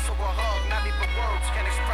So a hug, not even words can express.